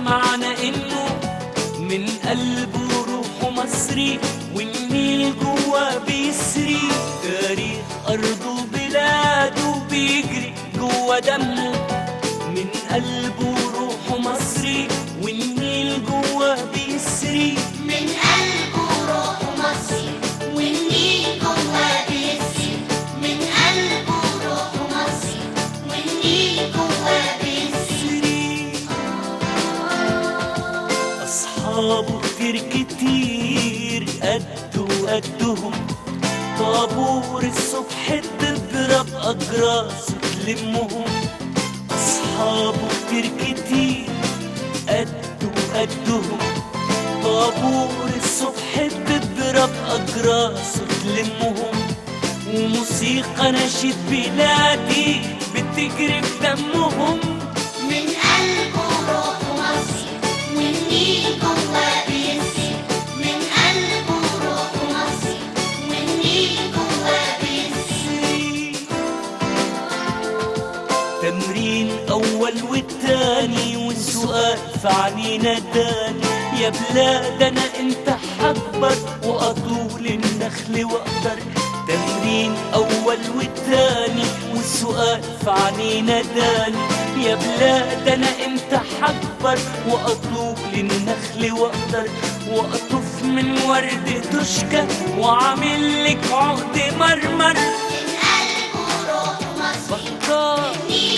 معنى انه من قلبه روحه مصري، والنيل جوا بيسري، تاريخ ارضه بلاده بيجري جوا دمه. من قلبه روحه مصري، والنيل جوا بيسري، من قلبه روحه مصري والنيل جوا بيسري، من قلبه روحه مصري والنيل جوا بيسري. أصحابه كتير قده قدهم، طابور الصبح تضرب أجراس تلمهم. أصحابه كتير قده قدهم، طابور الصبح تضرب أجراس تلمهم. وموسيقى نشيد بلادي بتجري في دمهم. من قلبه روحه مصري والنيل جوا بيسري، من قلبه روحه مصري والنيل جوا بيسري. تمرين أول والتاني والسؤال في عنينا تاني، يا بلاد أنا أنت حكبر وأطول النخل وأقدر. تمرين أول والتاني والسؤال في عنينا تاني، يا بلاد أنا أنت حكبر وأطول النخل وأقدر. وأطف من ورد تشكى وعامل لك عقد مرمر. من قلبه روحه مصري بكار والنيل